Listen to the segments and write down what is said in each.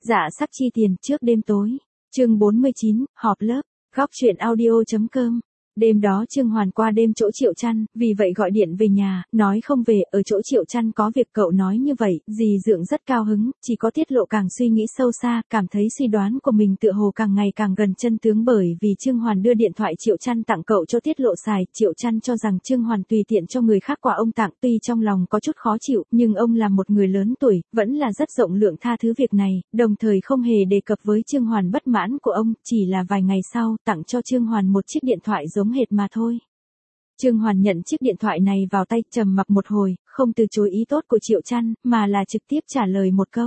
Dạ sắc chi tiền trước đêm tối. Chương 49, họp lớp. Góc truyện audio.com. Đêm đó Trương Hoàn qua đêm chỗ Triệu Trăn, vì vậy gọi điện về nhà, nói không về, ở chỗ Triệu Trăn có việc. Cậu nói như vậy, dì Dượng rất cao hứng, chỉ có Tiết Lộ càng suy nghĩ sâu xa, cảm thấy suy đoán của mình tựa hồ càng ngày càng gần chân tướng, bởi vì Trương Hoàn đưa điện thoại Triệu Trăn tặng cậu cho Tiết Lộ xài. Triệu Trăn cho rằng Trương Hoàn tùy tiện cho người khác quà ông tặng, tuy trong lòng có chút khó chịu, nhưng ông là một người lớn tuổi, vẫn là rất rộng lượng tha thứ việc này, đồng thời không hề đề cập với Trương Hoàn bất mãn của ông, chỉ là vài ngày sau, tặng cho Trương Hoàn một chiếc điện thoại giống hệt mà thôi. Trương Hoàn nhận chiếc điện thoại này vào tay, trầm mặc một hồi, không từ chối ý tốt của Triệu Trăn, mà là trực tiếp trả lời một câu.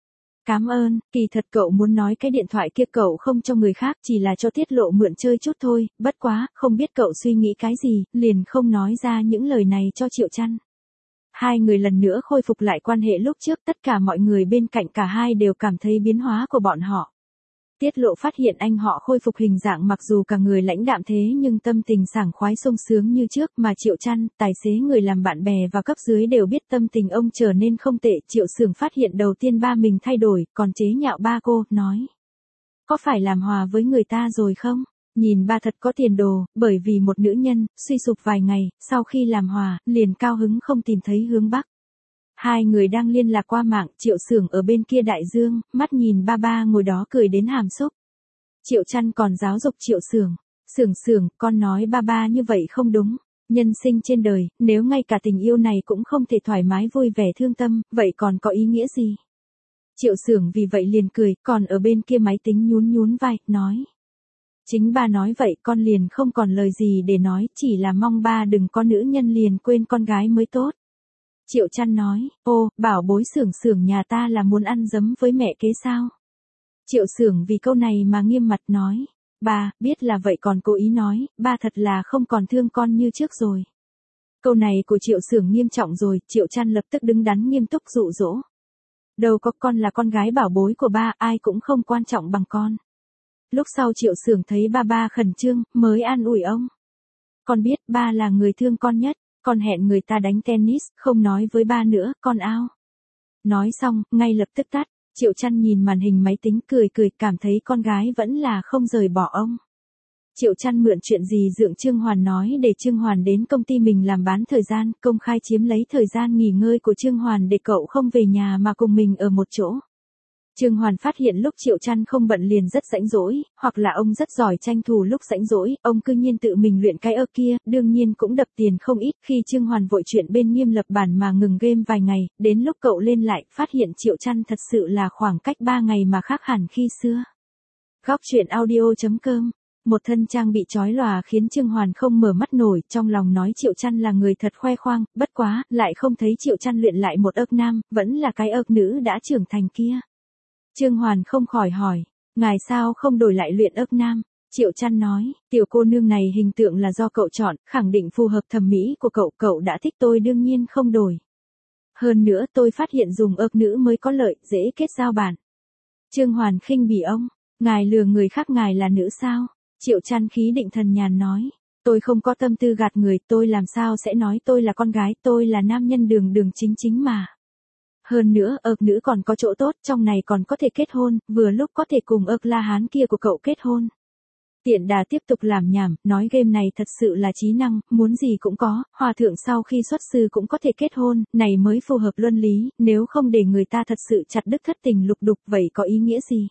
Cảm ơn, kỳ thật cậu muốn nói cái điện thoại kia cậu không cho người khác, chỉ là cho Tiết Lộ mượn chơi chút thôi, bất quá, không biết cậu suy nghĩ cái gì, liền không nói ra những lời này cho Triệu Trăn. Hai người lần nữa khôi phục lại quan hệ lúc trước, tất cả mọi người bên cạnh cả hai đều cảm thấy biến hóa của bọn họ. Tiết Lộ phát hiện anh họ khôi phục hình dạng, mặc dù cả người lãnh đạm thế nhưng tâm tình sảng khoái sung sướng như trước, mà Triệu Trăn, tài xế, người làm bạn bè và cấp dưới đều biết tâm tình ông trở nên không tệ. Triệu Sưởng phát hiện đầu tiên ba mình thay đổi, còn chế nhạo ba cô, nói. Có phải làm hòa với người ta rồi không? Nhìn ba thật có tiền đồ, bởi vì một nữ nhân, suy sụp vài ngày, sau khi làm hòa, liền cao hứng không tìm thấy hướng bắc. Hai người đang liên lạc qua mạng, Triệu Sưởng ở bên kia đại dương, mắt nhìn ba ngồi đó cười đến hàm xúc. Triệu Trăn còn giáo dục Triệu Sưởng, Sưởng, con nói ba như vậy không đúng. Nhân sinh trên đời, nếu ngay cả tình yêu này cũng không thể thoải mái vui vẻ thương tâm, vậy còn có ý nghĩa gì? Triệu Sưởng vì vậy liền cười, còn ở bên kia máy tính nhún vai, nói. Chính ba nói vậy con liền không còn lời gì để nói, chỉ là mong ba đừng có nữ nhân liền quên con gái mới tốt. Triệu Trăn nói, ô, bảo bối Sưởng nhà ta là muốn ăn dấm với mẹ kế sao? Triệu Sưởng vì câu này mà nghiêm mặt nói, ba, biết là vậy còn cố ý nói, ba thật là không còn thương con như trước rồi. Câu này của Triệu Sưởng nghiêm trọng rồi, Triệu Trăn lập tức đứng đắn nghiêm túc dụ dỗ. Đâu có, con là con gái bảo bối của ba, ai cũng không quan trọng bằng con. Lúc sau Triệu Sưởng thấy ba khẩn trương, mới an ủi ông. Con biết ba là người thương con nhất. Con hẹn người ta đánh tennis, không nói với ba nữa, con ao. Nói xong, ngay lập tức tắt, Triệu Trăn nhìn màn hình máy tính cười, cảm thấy con gái vẫn là không rời bỏ ông. Triệu Trăn mượn chuyện gì Dượng Trương Hoàn nói để Trương Hoàn đến công ty mình làm bán thời gian, công khai chiếm lấy thời gian nghỉ ngơi của Trương Hoàn để cậu không về nhà mà cùng mình ở một chỗ. Trương Hoàn phát hiện lúc Triệu Trăn không bận liền rất rảnh rỗi, hoặc là ông rất giỏi tranh thủ lúc rảnh rỗi, ông cư nhiên tự mình luyện cái kia, đương nhiên cũng đập tiền không ít. Khi Trương Hoàn vội chuyện bên Nghiêm lập bản mà ngừng game vài ngày, đến lúc cậu lên lại, phát hiện Triệu Trăn thật sự là khoảng cách 3 ngày mà khác hẳn khi xưa. Góc truyện audio.com. Một thân trang bị chói lòa khiến Trương Hoàn không mở mắt nổi, trong lòng nói Triệu Trăn là người thật khoe khoang, bất quá, lại không thấy Triệu Trăn luyện lại một nam, vẫn là cái nữ đã trưởng thành kia. Trương Hoàn không khỏi hỏi, ngài sao không đổi lại luyện nam? Triệu Trăn nói, tiểu cô nương này hình tượng là do cậu chọn, khẳng định phù hợp thẩm mỹ của cậu đã thích tôi đương nhiên không đổi. Hơn nữa tôi phát hiện dùng nữ mới có lợi, dễ kết giao bạn. Trương Hoàn khinh bỉ ông, ngài lừa người khác, ngài là nữ sao? Triệu Trăn khí định thần nhàn nói, tôi không có tâm tư gạt người, tôi làm sao sẽ nói tôi là con gái, tôi là nam nhân đường chính mà. Hơn nữa, nữ còn có chỗ tốt, trong này còn có thể kết hôn, vừa lúc có thể cùng La Hán kia của cậu kết hôn. Tiện đà tiếp tục làm nhảm, nói game này thật sự là trí năng, muốn gì cũng có, hòa thượng sau khi xuất sư cũng có thể kết hôn, này mới phù hợp luân lý, nếu không để người ta thật sự chặt đứt thất tình lục đục vậy có ý nghĩa gì?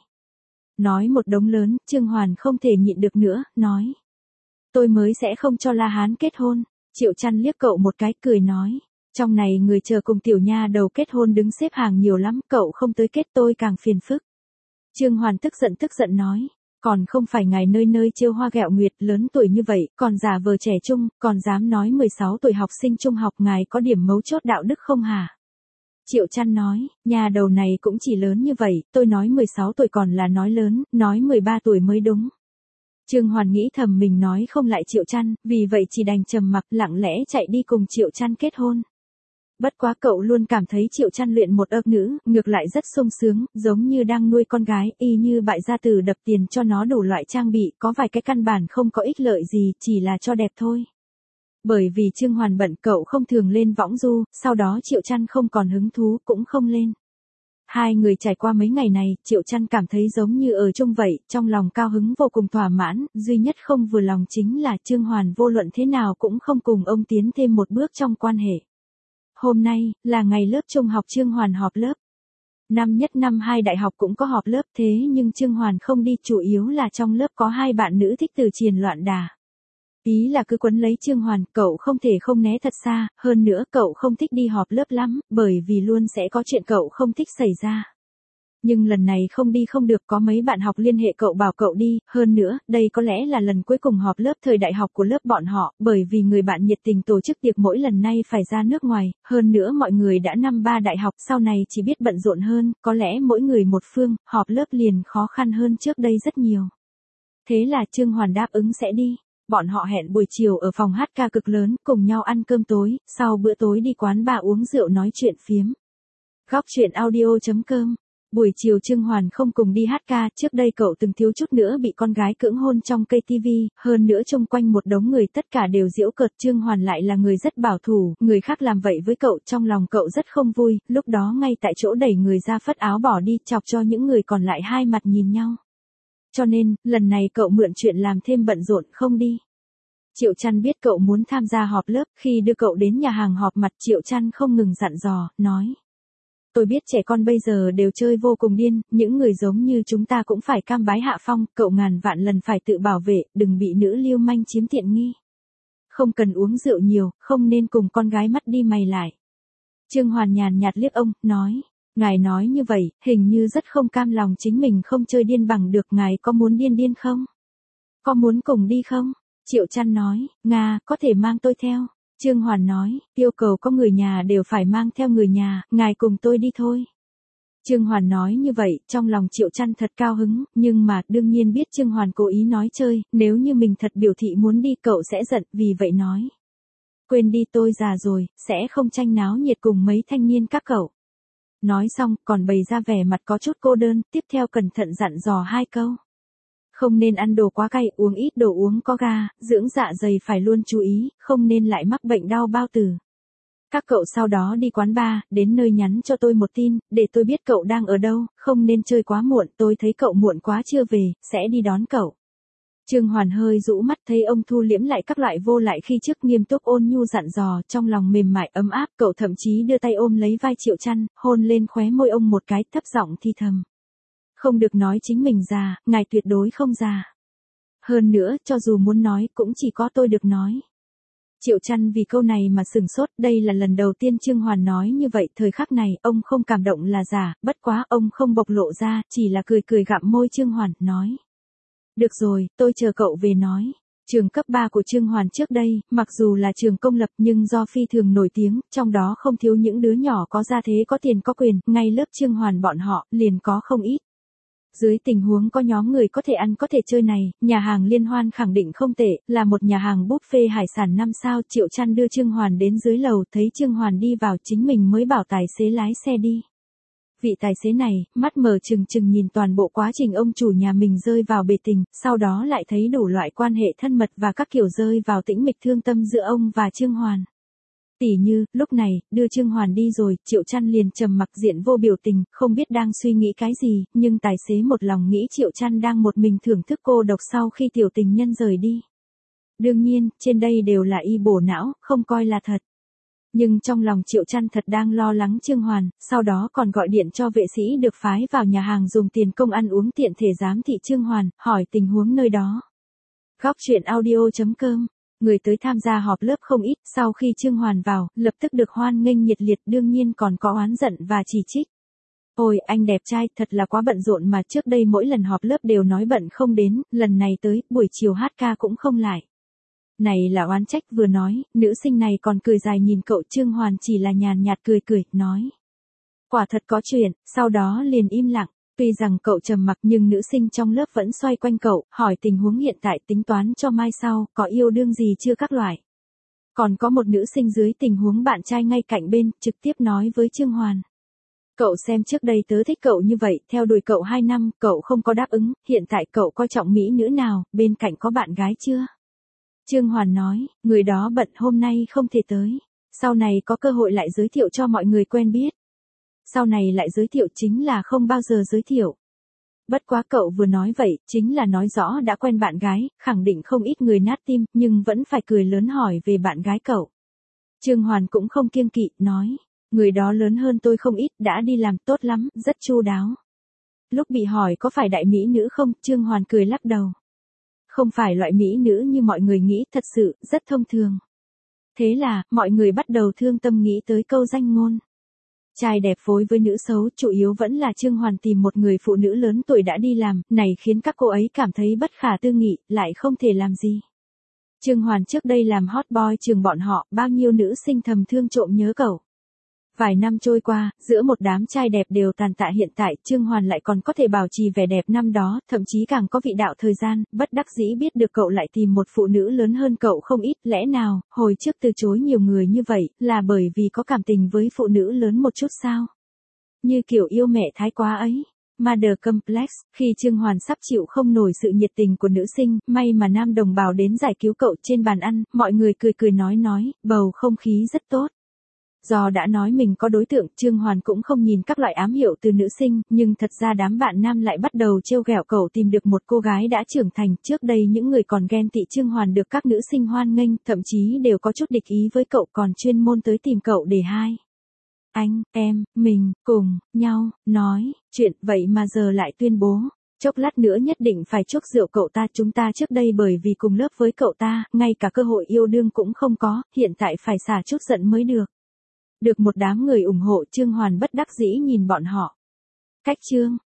Nói một đống lớn, Trương Hoàn không thể nhịn được nữa, nói. Tôi mới sẽ không cho La Hán kết hôn. Triệu Trăn liếc cậu một cái, cười nói. Trong này người chờ cùng tiểu nha đầu kết hôn đứng xếp hàng nhiều lắm, cậu không tới kết tôi càng phiền phức. Trương Hoàn tức giận nói, còn không phải ngài nơi trêu hoa ghẹo nguyệt, lớn tuổi như vậy, còn giả vờ trẻ trung, còn dám nói 16 tuổi học sinh trung học, ngài có điểm mấu chốt đạo đức không hả? Triệu Trăn nói, nhà đầu này cũng chỉ lớn như vậy, tôi nói 16 tuổi còn là nói lớn, nói 13 tuổi mới đúng. Trương Hoàn nghĩ thầm mình nói không lại Triệu Trăn, vì vậy chỉ đành trầm mặc lặng lẽ chạy đi cùng Triệu Trăn kết hôn. Bất quá cậu luôn cảm thấy Triệu Trăn luyện một nữ, ngược lại rất sung sướng, giống như đang nuôi con gái, y như bại gia tử đập tiền cho nó đủ loại trang bị, có vài cái căn bản không có ích lợi gì, chỉ là cho đẹp thôi. Bởi vì Trương Hoàn bận cậu không thường lên võng du, sau đó Triệu Trăn không còn hứng thú cũng không lên. Hai người trải qua mấy ngày này, Triệu Chăn cảm thấy giống như ở chung vậy, trong lòng cao hứng vô cùng thỏa mãn, duy nhất không vừa lòng chính là Trương Hoàn vô luận thế nào cũng không cùng ông tiến thêm một bước trong quan hệ. Hôm nay, là ngày lớp trung học Trương Hoàn họp lớp. Năm nhất năm 2 đại học cũng có họp lớp thế nhưng Trương Hoàn không đi, chủ yếu là trong lớp có 2 bạn nữ thích từ triền loạn đà. Ý là cứ quấn lấy Trương Hoàn, cậu không thể không né thật xa, hơn nữa cậu không thích đi họp lớp lắm, bởi vì luôn sẽ có chuyện cậu không thích xảy ra. Nhưng lần này không đi không được, có mấy bạn học liên hệ cậu bảo cậu đi, hơn nữa, đây có lẽ là lần cuối cùng họp lớp thời đại học của lớp bọn họ, bởi vì người bạn nhiệt tình tổ chức tiệc mỗi lần nay phải ra nước ngoài, hơn nữa mọi người đã năm 3 đại học, sau này chỉ biết bận rộn hơn, có lẽ mỗi người một phương, họp lớp liền khó khăn hơn trước đây rất nhiều. Thế là Trương Hoàn đáp ứng sẽ đi. Bọn họ hẹn buổi chiều ở phòng hát ca cực lớn, cùng nhau ăn cơm tối, sau bữa tối đi quán bar uống rượu nói chuyện phiếm. Góc chuyện audio.com. Buổi chiều Trương Hoàn không cùng đi hát ca, trước đây cậu từng thiếu chút nữa bị con gái cưỡng hôn trong cây tivi, hơn nữa xung quanh một đống người tất cả đều giễu cợt, Trương Hoàn lại là người rất bảo thủ, người khác làm vậy với cậu, trong lòng cậu rất không vui, lúc đó ngay tại chỗ đẩy người ra phất áo bỏ đi, chọc cho những người còn lại hai mặt nhìn nhau. Cho nên, lần này cậu mượn chuyện làm thêm bận rộn không đi. Triệu Chăn biết cậu muốn tham gia họp lớp, khi đưa cậu đến nhà hàng họp mặt Triệu Chăn không ngừng dặn dò, nói. Tôi biết trẻ con bây giờ đều chơi vô cùng điên, những người giống như chúng ta cũng phải cam bái hạ phong, cậu ngàn vạn lần phải tự bảo vệ, đừng bị nữ lưu manh chiếm tiện nghi. Không cần uống rượu nhiều, không nên cùng con gái mắt đi mày lại. Trương Hoàn nhàn nhạt liếc ông, nói. Ngài nói như vậy, hình như rất không cam lòng chính mình không chơi điên bằng được, ngài có muốn điên điên không? Có muốn cùng đi không? Triệu Chăn nói, Nga, có thể mang tôi theo. Trương Hoàn nói, yêu cầu có người nhà đều phải mang theo người nhà, ngài cùng tôi đi thôi. Trương Hoàn nói như vậy, trong lòng Triệu Chăn thật cao hứng, nhưng mà, đương nhiên biết Trương Hoàn cố ý nói chơi, nếu như mình thật biểu thị muốn đi cậu sẽ giận, vì vậy nói. Quên đi, tôi già rồi, sẽ không tranh náo nhiệt cùng mấy thanh niên các cậu. Nói xong, còn bày ra vẻ mặt có chút cô đơn, tiếp theo cẩn thận dặn dò 2 câu. Không nên ăn đồ quá cay, uống ít đồ uống có ga, dưỡng dạ dày phải luôn chú ý, không nên lại mắc bệnh đau bao tử. Các cậu sau đó đi quán bar, đến nơi nhắn cho tôi một tin, để tôi biết cậu đang ở đâu, không nên chơi quá muộn, tôi thấy cậu muộn quá chưa về, sẽ đi đón cậu. Trương Hoàn hơi rũ mắt thấy ông thu liễm lại các loại vô lại khi trước nghiêm túc ôn nhu dặn dò, trong lòng mềm mại ấm áp, cậu thậm chí đưa tay ôm lấy vai Triệu Chăn, hôn lên khóe môi ông một cái, thấp giọng thi thầm. Không được nói chính mình già, ngài tuyệt đối không già. Hơn nữa, cho dù muốn nói, cũng chỉ có tôi được nói. Triệu Chăn vì câu này mà sửng sốt, đây là lần đầu tiên Trương Hoàn nói như vậy, thời khắc này, ông không cảm động là giả, bất quá ông không bộc lộ ra, chỉ là cười cười gặm môi Trương Hoàn, nói. Được rồi, tôi chờ cậu về nói. Trường cấp 3 của Trương Hoàn trước đây, mặc dù là trường công lập nhưng do phi thường nổi tiếng, trong đó không thiếu những đứa nhỏ có gia thế có tiền có quyền, ngay lớp Trương Hoàn bọn họ, liền có không ít. Dưới tình huống có nhóm người có thể ăn có thể chơi này, nhà hàng Liên Hoan khẳng định không tệ, là một nhà hàng buffet hải sản 5 sao. Triệu Chăn đưa Trương Hoàn đến dưới lầu, thấy Trương Hoàn đi vào chính mình mới bảo tài xế lái xe đi. Vị tài xế này, mắt mở trừng trừng nhìn toàn bộ quá trình ông chủ nhà mình rơi vào bể tình, sau đó lại thấy đủ loại quan hệ thân mật và các kiểu rơi vào tĩnh mịch thương tâm giữa ông và Trương Hoàn. Tỉ như, lúc này, đưa Trương Hoàn đi rồi, Triệu Chăn liền trầm mặc diện vô biểu tình, không biết đang suy nghĩ cái gì, nhưng tài xế một lòng nghĩ Triệu Chăn đang một mình thưởng thức cô độc sau khi tiểu tình nhân rời đi. Đương nhiên, trên đây đều là y bổ não, không coi là thật. Nhưng trong lòng Triệu Chăn thật đang lo lắng Trương Hoàn, sau đó còn gọi điện cho vệ sĩ được phái vào nhà hàng dùng tiền công ăn uống tiện thể giám thị Trương Hoàn, hỏi tình huống nơi đó. Góc chuyện audio.com. Người tới tham gia họp lớp không ít, sau khi Trương Hoàn vào, lập tức được hoan nghênh nhiệt liệt, đương nhiên còn có oán giận và chỉ trích. Ôi, anh đẹp trai, thật là quá bận rộn mà, trước đây mỗi lần họp lớp đều nói bận không đến, lần này tới, buổi chiều hát ca cũng không lại. Này là oán trách, vừa nói, nữ sinh này còn cười dài nhìn cậu. Trương Hoàn chỉ là nhàn nhạt cười cười, nói. Quả thật có chuyện, sau đó liền im lặng. Tuy rằng cậu trầm mặc nhưng nữ sinh trong lớp vẫn xoay quanh cậu, hỏi tình huống hiện tại, tính toán cho mai sau, có yêu đương gì chưa các loại. Còn có một nữ sinh dưới tình huống bạn trai ngay cạnh bên, trực tiếp nói với Trương Hoàn. Cậu xem trước đây tớ thích cậu như vậy, theo đuổi cậu 2 năm, cậu không có đáp ứng, hiện tại cậu coi trọng mỹ nữ nào, bên cạnh có bạn gái chưa? Trương Hoàn nói, người đó bận hôm nay không thể tới, sau này có cơ hội lại giới thiệu cho mọi người quen biết. sau này lại giới thiệu chính là không bao giờ giới thiệu. Bất quá cậu vừa nói vậy, chính là nói rõ đã quen bạn gái, khẳng định không ít người nát tim, nhưng vẫn phải cười lớn hỏi về bạn gái cậu. Trương Hoàn cũng không kiêng kỵ, nói, người đó lớn hơn tôi không ít, đã đi làm tốt lắm, rất chu đáo. Lúc bị hỏi có phải đại mỹ nữ không, Trương Hoàn cười lắc đầu. Không phải loại mỹ nữ như mọi người nghĩ, thật sự, rất thông thường. Thế là, mọi người bắt đầu thương tâm nghĩ tới câu danh ngôn. Trai đẹp phối với nữ xấu, chủ yếu vẫn là Trương Hoàn tìm một người phụ nữ lớn tuổi đã đi làm, này khiến các cô ấy cảm thấy bất khả tư nghị, lại không thể làm gì. Trương Hoàn trước đây làm hot boy trường bọn họ, bao nhiêu nữ sinh thầm thương trộm nhớ cậu. Vài năm trôi qua, giữa một đám trai đẹp đều tàn tạ hiện tại, Trương Hoàn lại còn có thể bảo trì vẻ đẹp năm đó, thậm chí càng có vị đạo thời gian, bất đắc dĩ biết được cậu lại tìm một phụ nữ lớn hơn cậu không ít, lẽ nào, hồi trước từ chối nhiều người như vậy, là bởi vì có cảm tình với phụ nữ lớn một chút sao? Như kiểu yêu mẹ thái quá ấy. Mother Complex, khi Trương Hoàn sắp chịu không nổi sự nhiệt tình của nữ sinh, may mà nam đồng bào đến giải cứu cậu trên bàn ăn, mọi người cười cười nói, bầu không khí rất tốt. Do đã nói mình có đối tượng, Trương Hoàn cũng không nhìn các loại ám hiệu từ nữ sinh, nhưng thật ra đám bạn nam lại bắt đầu trêu ghẹo cậu tìm được một cô gái đã trưởng thành. Trước đây những người còn ghen tị Trương Hoàn được các nữ sinh hoan nghênh, thậm chí đều có chút địch ý với cậu, còn chuyên môn tới tìm cậu để anh, em, mình, cùng, nhau, nói, chuyện, vậy mà giờ lại tuyên bố. Chốc lát nữa nhất định phải chuốc rượu cậu ta, chúng ta trước đây bởi vì cùng lớp với cậu ta, ngay cả cơ hội yêu đương cũng không có, hiện tại phải xả chút giận mới được. Được một đám người ủng hộ, Trương Hoàn bất đắc dĩ nhìn bọn họ. Cách chương